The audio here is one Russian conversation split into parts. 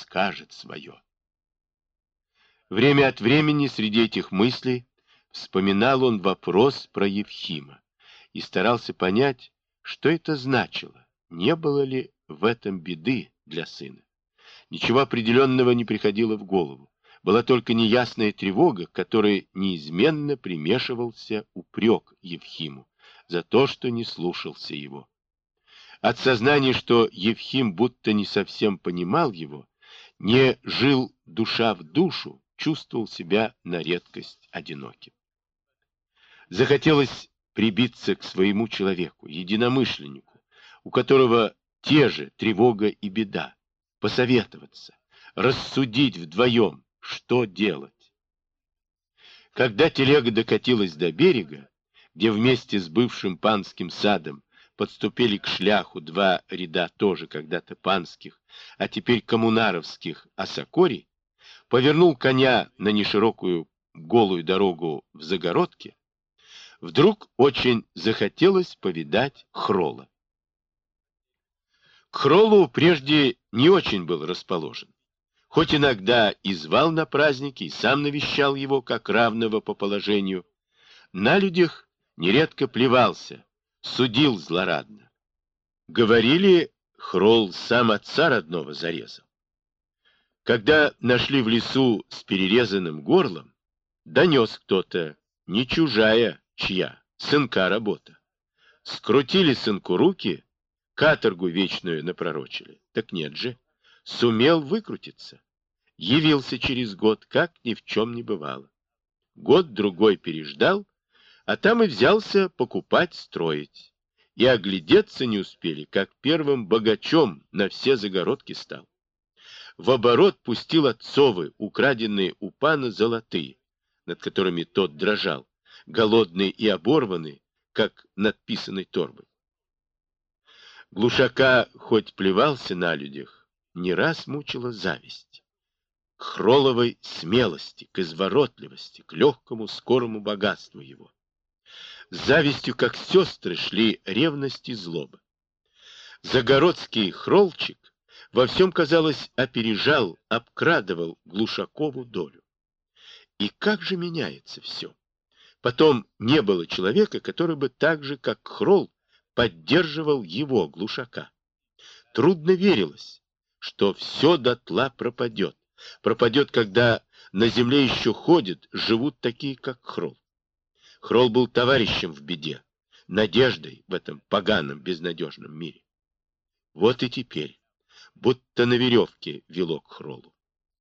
скажет свое. Время от времени среди этих мыслей вспоминал он вопрос про Евхима и старался понять, что это значило, не было ли в этом беды для сына. Ничего определенного не приходило в голову. Была только неясная тревога, к которой неизменно примешивался упрек Евхиму за то, что не слушался его. От сознания, что Евхим будто не совсем понимал его, не жил душа в душу, чувствовал себя на редкость одиноким. Захотелось прибиться к своему человеку, единомышленнику, у которого те же тревога и беда, посоветоваться, рассудить вдвоем, что делать. Когда телега докатилась до берега, где вместе с бывшим панским садом подступили к шляху два ряда тоже когда-то панских, а теперь коммунаровских осокорий, повернул коня на неширокую голую дорогу в загородке, вдруг очень захотелось повидать Хрола. К Хролу прежде не очень был расположен. Хоть иногда и звал на праздники, и сам навещал его как равного по положению, на людях нередко плевался, судил злорадно. Говорили, Хрол сам отца родного зарезал. Когда нашли в лесу с перерезанным горлом, донес кто-то, не чужая, чья, сынка работа. Скрутили сынку руки, каторгу вечную напророчили. Так нет же, сумел выкрутиться. Явился через год, как ни в чем не бывало. Год-другой переждал, а там и взялся покупать, строить. И оглядеться не успели, как первым богачом на все загородки стал. В оборот пустил отцовы, украденные у пана золотые, над которыми тот дрожал, голодный и оборванный, как над писаной торбой. Глушака хоть плевался на людях, не раз мучила зависть. К Хроловой смелости, к изворотливости, к легкому, скорому богатству его. С завистью, как сестры, шли ревность и злоба. Загородский Хролчик во всем, казалось, опережал, обкрадывал Глушакову долю. И как же меняется все. Потом не было человека, который бы так же, как Хрол, поддерживал его, Глушака. Трудно верилось, что все дотла пропадет. Пропадет, когда на земле еще ходят, живут такие, как Хрол. Хрол был товарищем в беде, надеждой в этом поганом, безнадежном мире. Вот и теперь, будто на веревке вело к Хролу.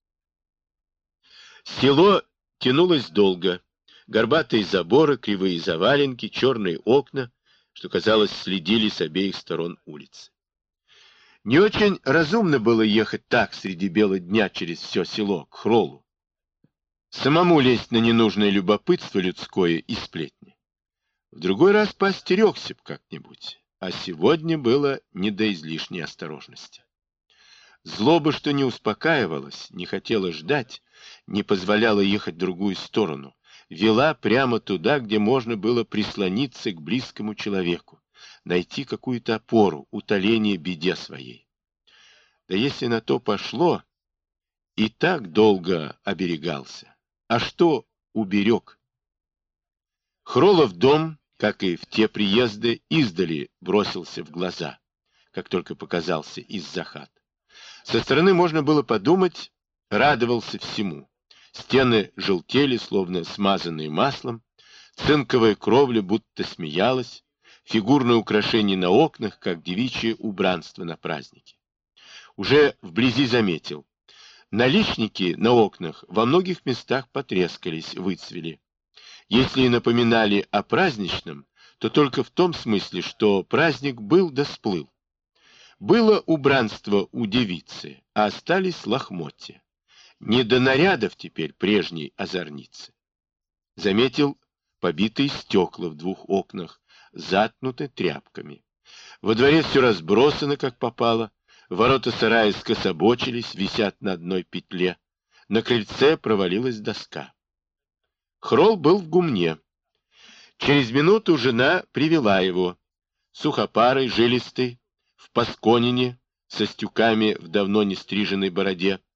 Село тянулось долго. Горбатые заборы, кривые заваленки, черные окна, что, казалось, следили с обеих сторон улицы. Не очень разумно было ехать так среди бела дня через все село, к Хролу. Самому лезть на ненужное любопытство людское и сплетни. В другой раз поостерегся б как-нибудь, а сегодня было не до излишней осторожности. Злоба, что не успокаивалась, не хотела ждать, не позволяла ехать в другую сторону, вела прямо туда, где можно было прислониться к близкому человеку, найти какую-то опору, утоление беде своей. Да если на то пошло, и так долго оберегался. А что уберег? Хролов дом, как и в те приезды, издали бросился в глаза, как только показался из-за хат. Со стороны можно было подумать, радовался всему. Стены желтели, словно смазанные маслом, цинковая кровля будто смеялась, фигурные украшения на окнах, как девичье убранство на празднике. Уже вблизи заметил. Наличники на окнах во многих местах потрескались, выцвели. Если и напоминали о праздничном, то только в том смысле, что праздник был да сплыл. Было убранство у девицы, а остались лохмотья. Не до нарядов теперь прежней озорницы. Заметил побитые стекла в двух окнах, заткнуты тряпками. Во дворе все разбросано, как попало. Ворота сарая скособочились, висят на одной петле. На крыльце провалилась доска. Хрол был в гумне. Через минуту жена привела его. Сухопарый, жилистый, в пасконине, со стюками в давно не стриженной бороде.